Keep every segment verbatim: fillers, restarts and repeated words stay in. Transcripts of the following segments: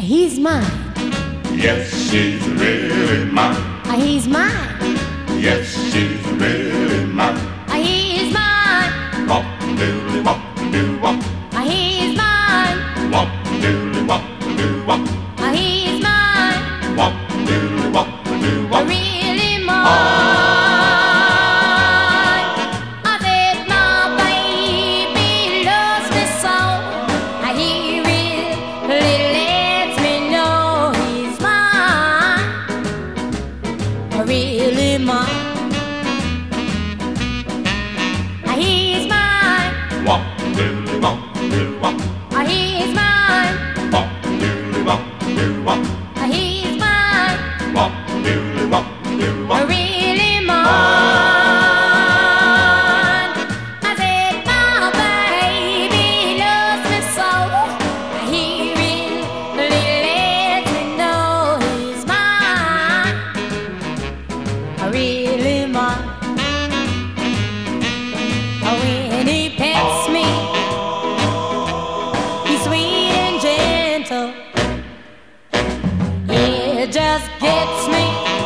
He's mine. Yes, she's really mine. He's mine. Yes, she's really mine. He's mine. Wop doodly wop doo wop. He's mine. Wop doodly wop doo wop. He's mine. Wop doodly wop doo wop. Really mine. I said my baby loves me so. He really lets me know he's mine. Really mine. He's mine. Wop doodly wop doo wop. He's mine. Wop doodly wop doo wop. He's mine. Wop doodly wop doo wop. Really mine. I said my baby loves me so. He really lets me know he's mine. Really mine. When he pets me, he's sweet and gentle. It just gets me.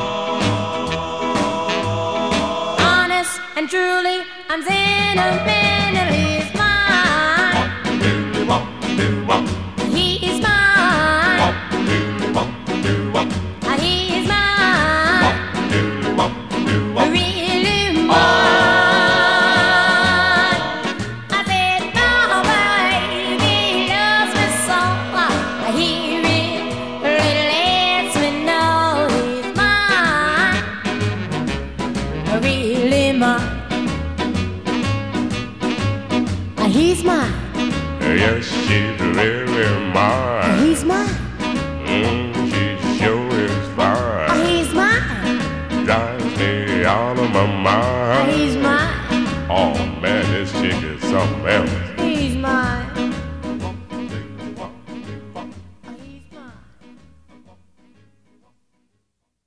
Honest and truly, I'm sentimental. He's mine. Doodly wop doo wop. He's mine. Wop doodly wop doo wop. He's mine. Wop doodly wop doo wop. Really mine. I said my baby loves me so. He really lets me know he's mine. Really mine. He's mine. Yes, she's really mine. He's mine. Mm, she sure is fine. He's mine. Drives me out of my mind. He's mine. Oh man, this chick is something else.